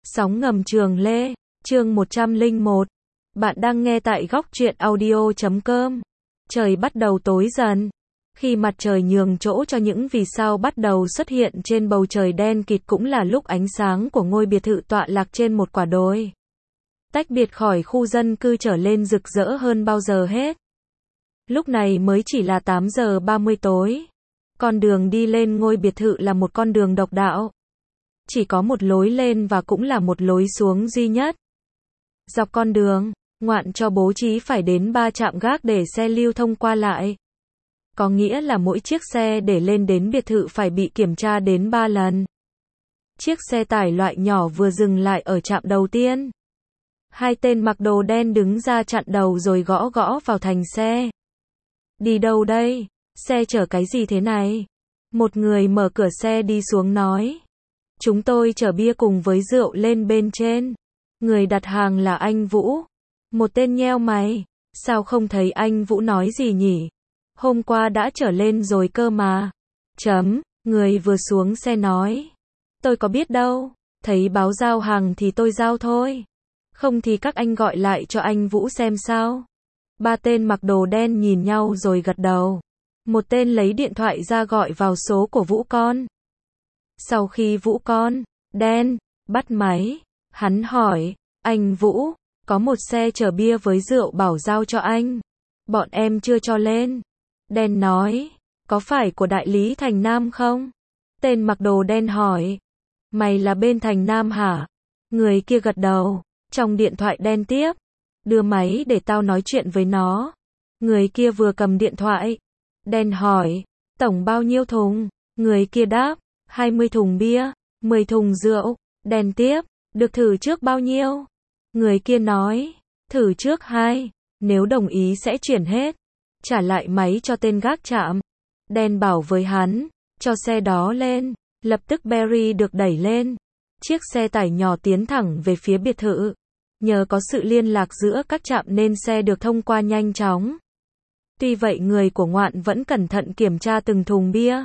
Sóng ngầm Trường Lê, chương 101. Bạn đang nghe tại góc truyện audio.com. Trời bắt đầu tối dần. Khi mặt trời nhường chỗ cho những vì sao bắt đầu xuất hiện trên bầu trời đen kịt, cũng là lúc ánh sáng của ngôi biệt thự tọa lạc trên một quả đồi, tách biệt khỏi khu dân cư, trở lên rực rỡ hơn bao giờ hết. Lúc này mới chỉ là 8 giờ 30 tối. Con đường đi lên ngôi biệt thự là một con đường độc đạo. Chỉ có một lối lên và cũng là một lối xuống duy nhất. Dọc con đường, Ngoạn cho bố trí phải đến 3 trạm gác để xe lưu thông qua lại. Có nghĩa là mỗi chiếc xe để lên đến biệt thự phải bị kiểm tra đến 3 lần. Chiếc xe tải loại nhỏ vừa dừng lại ở trạm đầu tiên. Hai tên mặc đồ đen đứng ra chặn đầu rồi gõ gõ vào thành xe. Đi đâu đây? Xe chở cái gì thế này? Một người mở cửa xe đi xuống nói. Chúng tôi chở bia cùng với rượu lên bên trên. Người đặt hàng là anh Vũ. Một tên nheo mày. Sao không thấy anh Vũ nói gì nhỉ? Hôm qua đã chở lên rồi cơ mà. Người vừa xuống xe nói. Tôi có biết đâu. Thấy báo giao hàng thì tôi giao thôi. Không thì các anh gọi lại cho anh Vũ xem sao. Ba tên mặc đồ đen nhìn nhau rồi gật đầu. Một tên lấy điện thoại ra gọi vào số của Vũ con. Sau khi Vũ con đen bắt máy, hắn hỏi, anh Vũ, có một xe chở bia với rượu bảo giao cho anh. Bọn em chưa cho lên. Đen nói, có phải của đại lý Thành Nam không? Tên mặc đồ đen hỏi, mày là bên Thành Nam hả? Người kia gật đầu. Trong điện thoại đen tiếp, đưa máy để tao nói chuyện với nó. Người kia vừa cầm điện thoại. Đen hỏi, tổng bao nhiêu thùng? Người kia đáp, 20 thùng bia, 10 thùng rượu. Đen tiếp, được thử trước bao nhiêu? Người kia nói, thử trước 2, nếu đồng ý sẽ chuyển hết. Trả lại máy cho tên gác trạm. Đen bảo với hắn, cho xe đó lên. Lập tức Berry được đẩy lên. Chiếc xe tải nhỏ tiến thẳng về phía biệt thự. Nhờ có sự liên lạc giữa các trạm nên xe được thông qua nhanh chóng. Tuy vậy người của Ngoạn vẫn cẩn thận kiểm tra từng thùng bia,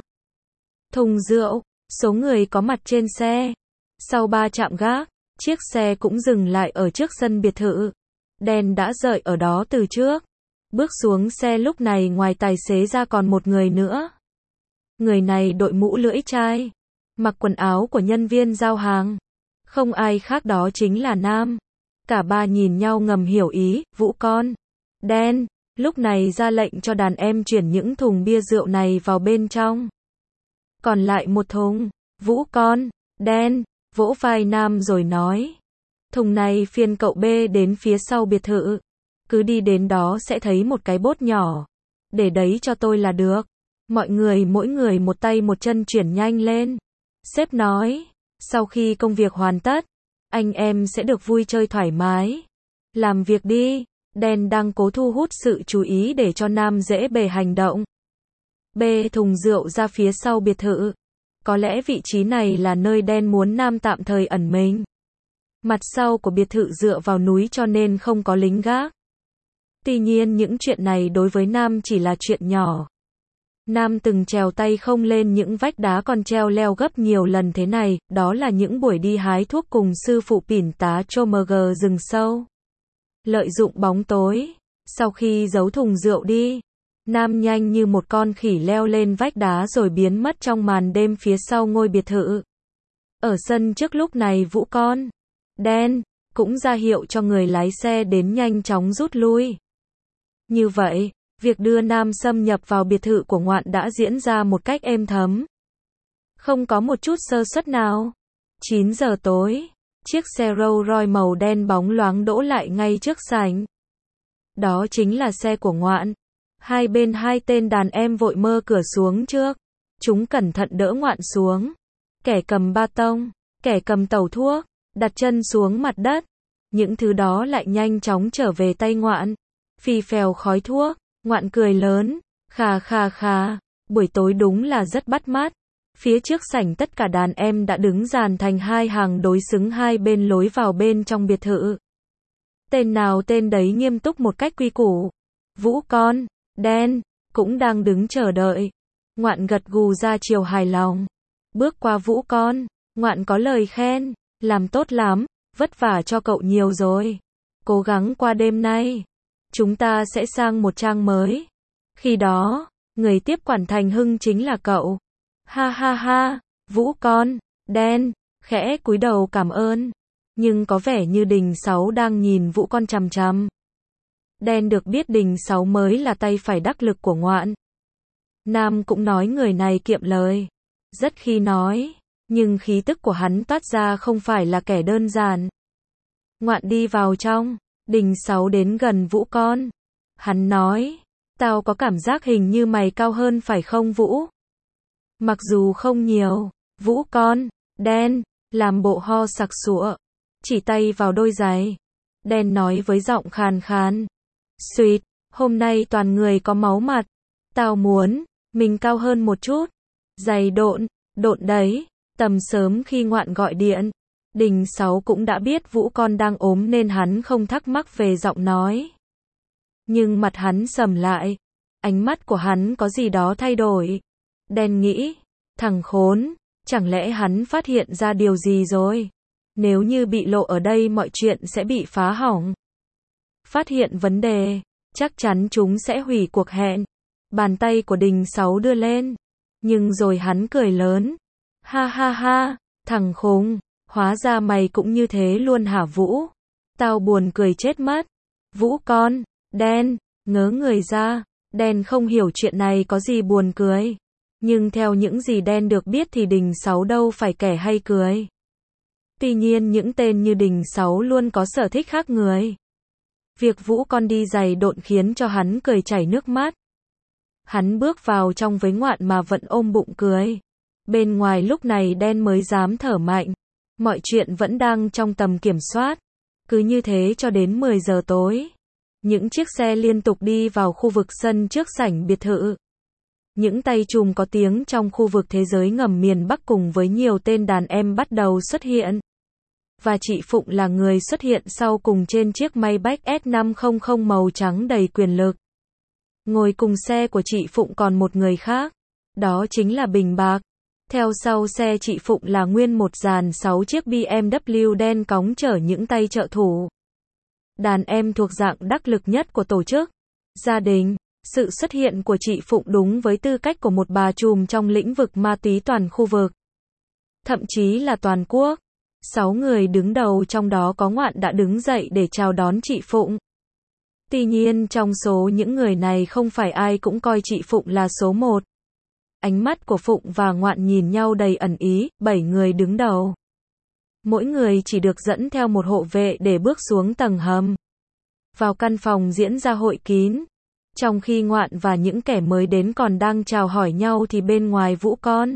thùng rượu, số người có mặt trên xe. Sau 3 trạm gác, chiếc xe cũng dừng lại ở trước sân biệt thự. Đen đã đợi ở đó từ trước. Bước xuống xe lúc này ngoài tài xế ra còn một người nữa. Người này đội mũ lưỡi chai, mặc quần áo của nhân viên giao hàng. Không ai khác đó chính là Nam. Cả ba nhìn nhau ngầm hiểu ý, Vũ con đen lúc này ra lệnh cho đàn em chuyển những thùng bia rượu này vào bên trong. Còn lại một thùng. Vũ con đen vỗ vai Nam rồi nói, thùng này phiền cậu bê đến phía sau biệt thự. Cứ đi đến đó sẽ thấy một cái bốt nhỏ. Để đấy cho tôi là được. Mọi người mỗi người một tay một chân chuyển nhanh lên. Sếp nói, sau khi công việc hoàn tất, anh em sẽ được vui chơi thoải mái. Làm việc đi. Đen đang cố thu hút sự chú ý để cho Nam dễ bề hành động. Bê thùng rượu ra phía sau biệt thự. Có lẽ vị trí này là nơi Đen muốn Nam tạm thời ẩn mình. Mặt sau của biệt thự dựa vào núi cho nên không có lính gác. Tuy nhiên những chuyện này đối với Nam chỉ là chuyện nhỏ. Nam từng trèo tay không lên những vách đá còn treo leo gấp nhiều lần thế này, đó là những buổi đi hái thuốc cùng sư phụ Pỉn tá Chomerger rừng sâu. Lợi dụng bóng tối, sau khi giấu thùng rượu đi, Nam nhanh như một con khỉ leo lên vách đá rồi biến mất trong màn đêm phía sau ngôi biệt thự. Ở sân trước lúc này Vũ con đen cũng ra hiệu cho người lái xe đến nhanh chóng rút lui. Như vậy, việc đưa Nam xâm nhập vào biệt thự của Ngoạn đã diễn ra một cách êm thấm. Không có một chút sơ suất nào. 9 giờ tối, chiếc xe Rolls Royce màu đen bóng loáng đỗ lại ngay trước sảnh. Đó chính là xe của Ngoạn. Hai bên hai tên đàn em vội mở cửa xuống trước. Chúng cẩn thận đỡ Ngoạn xuống. Kẻ cầm ba tông, kẻ cầm tẩu thuốc, đặt chân xuống mặt đất. Những thứ đó lại nhanh chóng trở về tay Ngoạn. Phì phèo khói thuốc. Ngoạn cười lớn, khà, buổi tối đúng là rất bắt mắt. Phía trước sảnh tất cả đàn em đã đứng dàn thành hai hàng đối xứng hai bên lối vào bên trong biệt thự. Tên nào tên đấy nghiêm túc một cách quy củ. Vũ con đen cũng đang đứng chờ đợi. Ngoạn gật gù ra chiều hài lòng. Bước qua Vũ con, Ngoạn có lời khen, làm tốt lắm, vất vả cho cậu nhiều rồi. Cố gắng qua đêm nay. Chúng ta sẽ sang một trang mới. Khi đó, người tiếp quản Thành Hưng chính là cậu. Ha ha ha, Vũ con, đen, khẽ cúi đầu cảm ơn. Nhưng có vẻ như Đình Sáu đang nhìn Vũ con chằm chằm. Đen được biết Đình Sáu mới là tay phải đắc lực của Ngoạn. Nam cũng nói người này kiệm lời. Rất khi nói, nhưng khí tức của hắn toát ra không phải là kẻ đơn giản. Ngoạn đi vào trong, Đình Sáu đến gần Vũ con. Hắn nói, tao có cảm giác hình như mày cao hơn phải không Vũ? Mặc dù không nhiều, Vũ con, đen, làm bộ ho sặc sụa, chỉ tay vào đôi giày. Đen nói với giọng khàn khàn. Xuyệt, hôm nay toàn người có máu mặt. Tao muốn, mình cao hơn một chút. Giày độn đấy. Tầm sớm khi Ngoạn gọi điện, Đình Sáu cũng đã biết Vũ con đang ốm nên hắn không thắc mắc về giọng nói. Nhưng mặt hắn sầm lại. Ánh mắt của hắn có gì đó thay đổi. Đen nghĩ, thằng khốn, chẳng lẽ hắn phát hiện ra điều gì rồi? Nếu như bị lộ ở đây mọi chuyện sẽ bị phá hỏng. Phát hiện vấn đề, chắc chắn chúng sẽ hủy cuộc hẹn. Bàn tay của Đình Sáu đưa lên. Nhưng rồi hắn cười lớn. Ha ha ha, thằng khốn, hóa ra mày cũng như thế luôn hả Vũ? Tao buồn cười chết mất. Vũ con, đen, ngớ người ra. Đen không hiểu chuyện này có gì buồn cười. Nhưng theo những gì đen được biết thì Đình Sáu đâu phải kẻ hay cười. Tuy nhiên những tên như Đình Sáu luôn có sở thích khác người. Việc Vũ con đi giày độn khiến cho hắn cười chảy nước mắt. Hắn bước vào trong với Ngoạn mà vẫn ôm bụng cười. Bên ngoài lúc này đen mới dám thở mạnh. Mọi chuyện vẫn đang trong tầm kiểm soát. Cứ như thế cho đến 10 giờ tối. Những chiếc xe liên tục đi vào khu vực sân trước sảnh biệt thự. Những tay chùm có tiếng trong khu vực thế giới ngầm miền Bắc cùng với nhiều tên đàn em bắt đầu xuất hiện. Và chị Phụng là người xuất hiện sau cùng trên chiếc Maybach S500 màu trắng đầy quyền lực. Ngồi cùng xe của chị Phụng còn một người khác. Đó chính là Bình Bạc. Theo sau xe chị Phụng là nguyên một dàn 6 chiếc BMW đen cóng chở những tay trợ thủ. Đàn em thuộc dạng đắc lực nhất của tổ chức. Gia đình. Sự xuất hiện của chị Phụng đúng với tư cách của một bà trùm trong lĩnh vực ma túy toàn khu vực. Thậm chí là toàn quốc. 6 người đứng đầu trong đó có Ngoạn đã đứng dậy để chào đón chị Phụng. Tuy nhiên trong số những người này không phải ai cũng coi chị Phụng là số 1. Ánh mắt của Phụng và Ngoạn nhìn nhau đầy ẩn ý, 7 người đứng đầu. Mỗi người chỉ được dẫn theo một hộ vệ để bước xuống tầng hầm. Vào căn phòng diễn ra hội kín. Trong khi Ngoạn và những kẻ mới đến còn đang chào hỏi nhau thì bên ngoài Vũ con,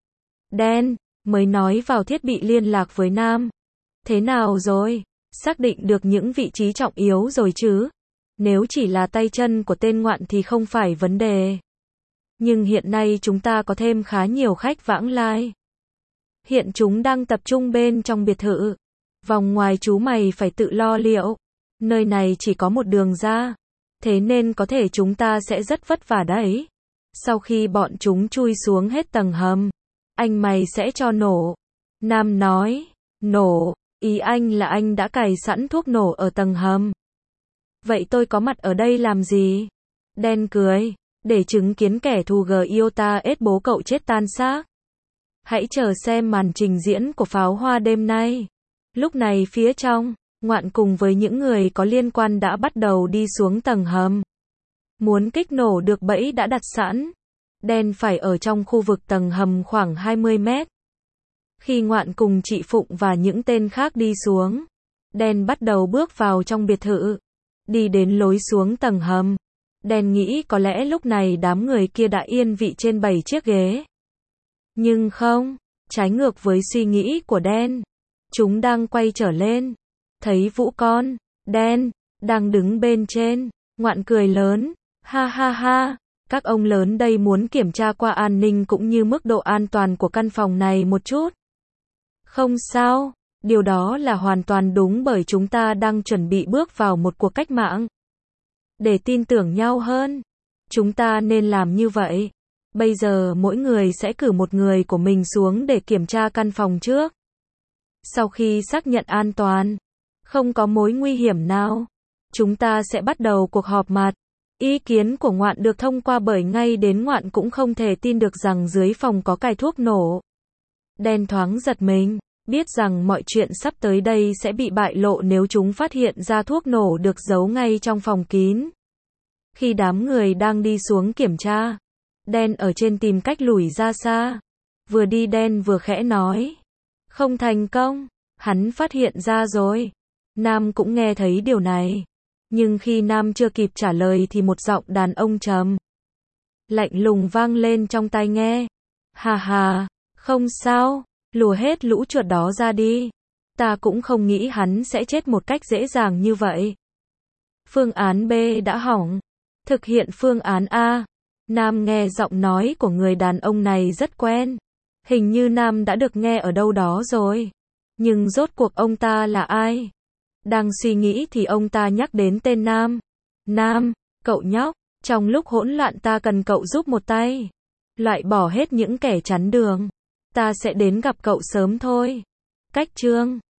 đen, mới nói vào thiết bị liên lạc với Nam. Thế nào rồi? Xác định được những vị trí trọng yếu rồi chứ? Nếu chỉ là tay chân của tên Ngoạn thì không phải vấn đề. Nhưng hiện nay chúng ta có thêm khá nhiều khách vãng lai. Hiện chúng đang tập trung bên trong biệt thự. Vòng ngoài chú mày phải tự lo liệu. Nơi này chỉ có một đường ra. Thế nên có thể chúng ta sẽ rất vất vả đấy. Sau khi bọn chúng chui xuống hết tầng hầm, anh mày sẽ cho nổ. Nam nói, nổ, ý anh là anh đã cài sẵn thuốc nổ ở tầng hầm. Vậy tôi có mặt ở đây làm gì? Đen cười, để chứng kiến kẻ thù Giota ết bố cậu chết tan xác. Hãy chờ xem màn trình diễn của pháo hoa đêm nay. Lúc này phía trong, Ngoạn cùng với những người có liên quan đã bắt đầu đi xuống tầng hầm. Muốn kích nổ được bẫy đã đặt sẵn. Đen phải ở trong khu vực tầng hầm khoảng 20 mét. Khi Ngoạn cùng chị Phụng và những tên khác đi xuống, Đen bắt đầu bước vào trong biệt thự. Đi đến lối xuống tầng hầm. Đen nghĩ có lẽ lúc này đám người kia đã yên vị trên 7 chiếc ghế. Nhưng không, trái ngược với suy nghĩ của Đen. Chúng đang quay trở lên. Thấy Vũ con, đen, đang đứng bên trên. Ngoạn cười lớn. Ha ha ha, các ông lớn đây muốn kiểm tra qua an ninh cũng như mức độ an toàn của căn phòng này một chút. Không sao, điều đó là hoàn toàn đúng bởi chúng ta đang chuẩn bị bước vào một cuộc cách mạng. Để tin tưởng nhau hơn, chúng ta nên làm như vậy. Bây giờ mỗi người sẽ cử một người của mình xuống để kiểm tra căn phòng trước. Sau khi xác nhận an toàn, không có mối nguy hiểm nào, chúng ta sẽ bắt đầu cuộc họp mặt. Ý kiến của Ngoạn được thông qua bởi ngay đến Ngoạn cũng không thể tin được rằng dưới phòng có cài thuốc nổ. Đen thoáng giật mình, biết rằng mọi chuyện sắp tới đây sẽ bị bại lộ nếu chúng phát hiện ra thuốc nổ được giấu ngay trong phòng kín. Khi đám người đang đi xuống kiểm tra, Đen ở trên tìm cách lùi ra xa. Vừa đi Đen vừa khẽ nói. Không thành công, hắn phát hiện ra rồi. Nam cũng nghe thấy điều này. Nhưng khi Nam chưa kịp trả lời thì một giọng đàn ông trầm lạnh lùng vang lên trong tai nghe. Hà hà, không sao, lùa hết lũ chuột đó ra đi. Ta cũng không nghĩ hắn sẽ chết một cách dễ dàng như vậy. Phương án B đã hỏng. Thực hiện phương án A. Nam nghe giọng nói của người đàn ông này rất quen. Hình như Nam đã được nghe ở đâu đó rồi. Nhưng rốt cuộc ông ta là ai? Đang suy nghĩ thì ông ta nhắc đến tên Nam. Nam, cậu nhóc, trong lúc hỗn loạn ta cần cậu giúp một tay. Loại bỏ hết những kẻ chắn đường. Ta sẽ đến gặp cậu sớm thôi. Cách chương